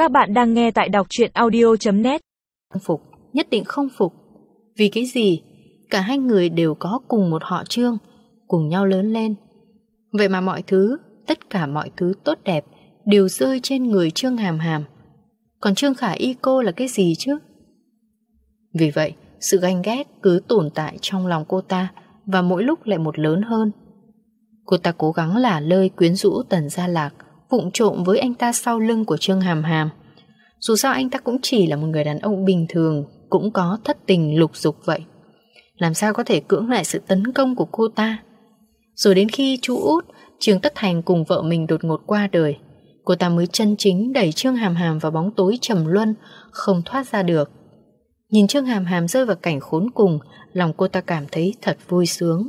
Các bạn đang nghe tại đọc truyện audio.net. Không phục, nhất định không phục. Vì cái gì? Cả hai người đều có cùng một họ Trương, cùng nhau lớn lên. Vậy mà mọi thứ, tất cả mọi thứ tốt đẹp đều rơi trên người Trương Hàm Hàm. Còn Trương Khả Y cô là cái gì chứ? Vì vậy, sự ganh ghét cứ tồn tại trong lòng cô ta và mỗi lúc lại một lớn hơn. Cô ta cố gắng lả lơi quyến rũ Tần Gia Lạc, vụng trộm với anh ta sau lưng của Trương Hàm Hàm. Dù sao anh ta cũng chỉ là một người đàn ông bình thường, cũng có thất tình lục dục vậy. Làm sao có thể cưỡng lại sự tấn công của cô ta? Rồi đến khi chú út Trương Tất Thành cùng vợ mình đột ngột qua đời, cô ta mới chân chính đẩy Trương Hàm Hàm vào bóng tối trầm luân, không thoát ra được. Nhìn Trương Hàm Hàm rơi vào cảnh khốn cùng, lòng cô ta cảm thấy thật vui sướng.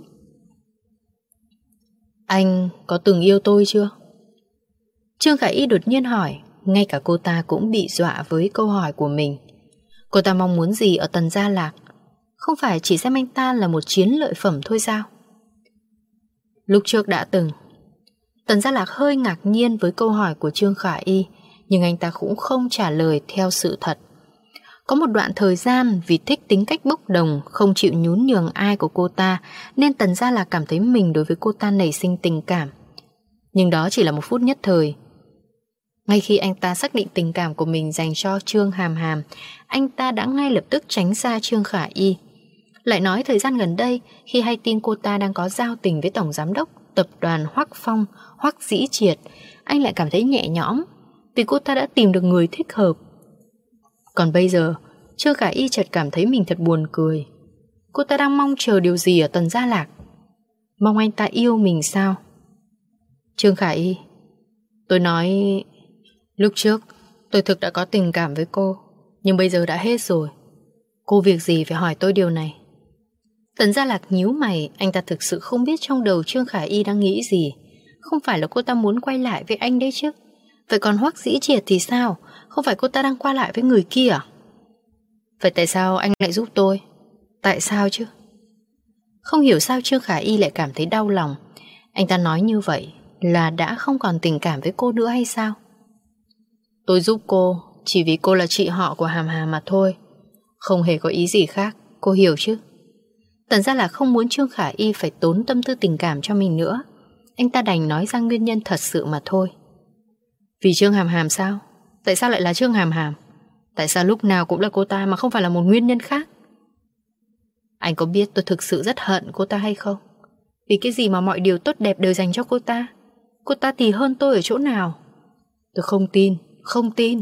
Anh có từng yêu tôi chưa? Trương Khả Y đột nhiên hỏi. Ngay cả cô ta cũng bị dọa với câu hỏi của mình. Cô ta mong muốn gì ở Tần Gia Lạc? Không phải chỉ xem anh ta là một chiến lợi phẩm thôi sao? Lúc trước đã từng. Tần Gia Lạc hơi ngạc nhiên với câu hỏi của Trương Khả Y, nhưng anh ta cũng không trả lời theo sự thật. Có một đoạn thời gian vì thích tính cách bốc đồng, không chịu nhún nhường ai của cô ta, nên Tần Gia Lạc cảm thấy mình đối với cô ta nảy sinh tình cảm. Nhưng đó chỉ là một phút nhất thời. Ngay khi anh ta xác định tình cảm của mình dành cho Trương Hàm Hàm, anh ta đã ngay lập tức tránh xa Trương Khả Y. Lại nói thời gian gần đây, khi hay tin cô ta đang có giao tình với Tổng Giám đốc Tập đoàn Hoắc Phong, Hoắc Dĩ Triệt, anh lại cảm thấy nhẹ nhõm, vì cô ta đã tìm được người thích hợp. Còn bây giờ, Trương Khả Y chợt cảm thấy mình thật buồn cười. Cô ta đang mong chờ điều gì ở Tần Gia Lạc? Mong anh ta yêu mình sao? Trương Khả Y, tôi nói... Lúc trước tôi thực đã có tình cảm với cô, nhưng bây giờ đã hết rồi. Cô việc gì phải hỏi tôi điều này? Tần Gia Lạc nhíu mày. Anh ta thực sự không biết trong đầu Trương Khả Y đang nghĩ gì. Không phải là cô ta muốn quay lại với anh đấy chứ? Vậy còn Hoắc Dĩ Triệt thì sao? Không phải cô ta đang qua lại với người kia à? Vậy tại sao anh lại giúp tôi? Tại sao chứ? Không hiểu sao Trương Khả Y lại cảm thấy đau lòng. Anh ta nói như vậy là đã không còn tình cảm với cô nữa hay sao? Tôi giúp cô chỉ vì cô là chị họ của Hàm Hàm mà thôi, không hề có ý gì khác, cô hiểu chứ? Tần Gia Lạc không muốn Trương Khả Y phải tốn tâm tư tình cảm cho mình nữa. Anh ta đành nói ra nguyên nhân thật sự mà thôi. Vì Trương Hàm Hàm sao? Tại sao lại là Trương Hàm Hàm? Tại sao lúc nào cũng là cô ta mà không phải là một nguyên nhân khác? Anh có biết tôi thực sự rất hận cô ta hay không? Vì cái gì mà mọi điều tốt đẹp đều dành cho cô ta? Cô ta thì hơn tôi ở chỗ nào? Tôi không tin. Không tin.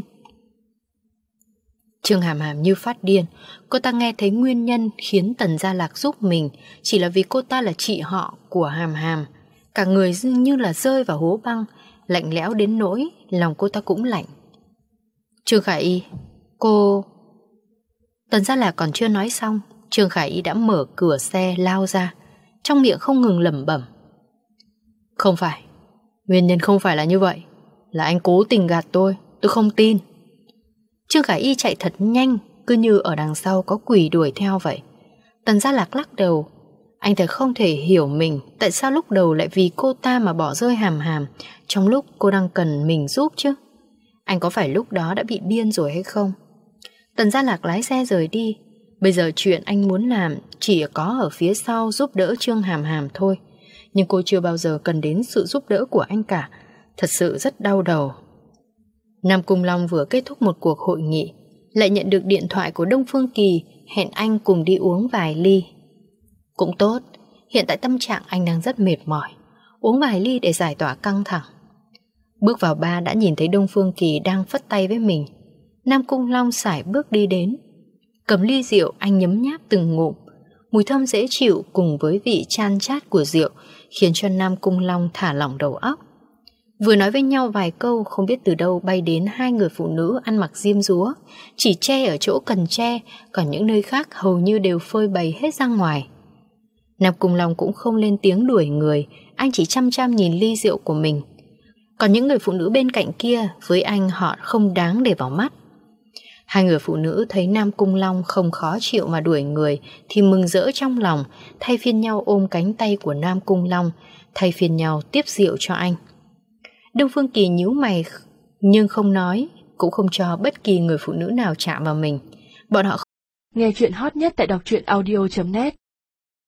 Trương Hàm Hàm như phát điên. Cô ta nghe thấy nguyên nhân khiến Tần Gia Lạc giúp mình chỉ là vì cô ta là chị họ của Hàm Hàm. Cả người dường như là rơi vào hố băng, lạnh lẽo đến nỗi lòng cô ta cũng lạnh. Trương Khả Y, cô... Tần Gia Lạc còn chưa nói xong, Trương Khả Y đã mở cửa xe lao ra, trong miệng không ngừng lẩm bẩm. Không phải, nguyên nhân không phải là như vậy. Là anh cố tình gạt tôi không tin. Trương Khả Y chạy thật nhanh, cứ như ở đằng sau có quỷ đuổi theo vậy. Tần Gia Lạc lắc đầu. Anh thật không thể hiểu mình tại sao lúc đầu lại vì cô ta mà bỏ rơi Hàm Hàm trong lúc cô đang cần mình giúp chứ. Anh có phải lúc đó đã bị điên rồi hay không? Tần Gia Lạc lái xe rời đi. Bây giờ chuyện anh muốn làm chỉ có ở phía sau giúp đỡ Trương Hàm Hàm thôi. Nhưng cô chưa bao giờ cần đến sự giúp đỡ của anh cả. Thật sự rất đau đầu. Nam Cung Long vừa kết thúc một cuộc hội nghị, lại nhận được điện thoại của Đông Phương Kỳ hẹn anh cùng đi uống vài ly. Cũng tốt, hiện tại tâm trạng anh đang rất mệt mỏi, uống vài ly để giải tỏa căng thẳng. Bước vào bar đã nhìn thấy Đông Phương Kỳ đang phất tay với mình. Nam Cung Long sải bước đi đến, cầm ly rượu anh nhấm nháp từng ngụm. Mùi thơm dễ chịu cùng với vị chan chát của rượu khiến cho Nam Cung Long thả lỏng đầu óc. Vừa nói với nhau vài câu, không biết từ đâu bay đến hai người phụ nữ ăn mặc diêm dúa, chỉ che ở chỗ cần che, còn những nơi khác hầu như đều phơi bày hết ra ngoài. Nam Cung Long cũng không lên tiếng đuổi người, anh chỉ chăm chăm nhìn ly rượu của mình. Còn những người phụ nữ bên cạnh kia, với anh họ không đáng để vào mắt. Hai người phụ nữ thấy Nam Cung Long không khó chịu mà đuổi người thì mừng rỡ trong lòng, thay phiên nhau ôm cánh tay của Nam Cung Long, thay phiên nhau tiếp rượu cho anh. Đông Phương Kỳ nhíu mày nhưng không nói. cũng không cho bất kỳ người phụ nữ nào chạm vào mình. Bọn họ nghe chuyện hot nhất tại đọc truyện audio.net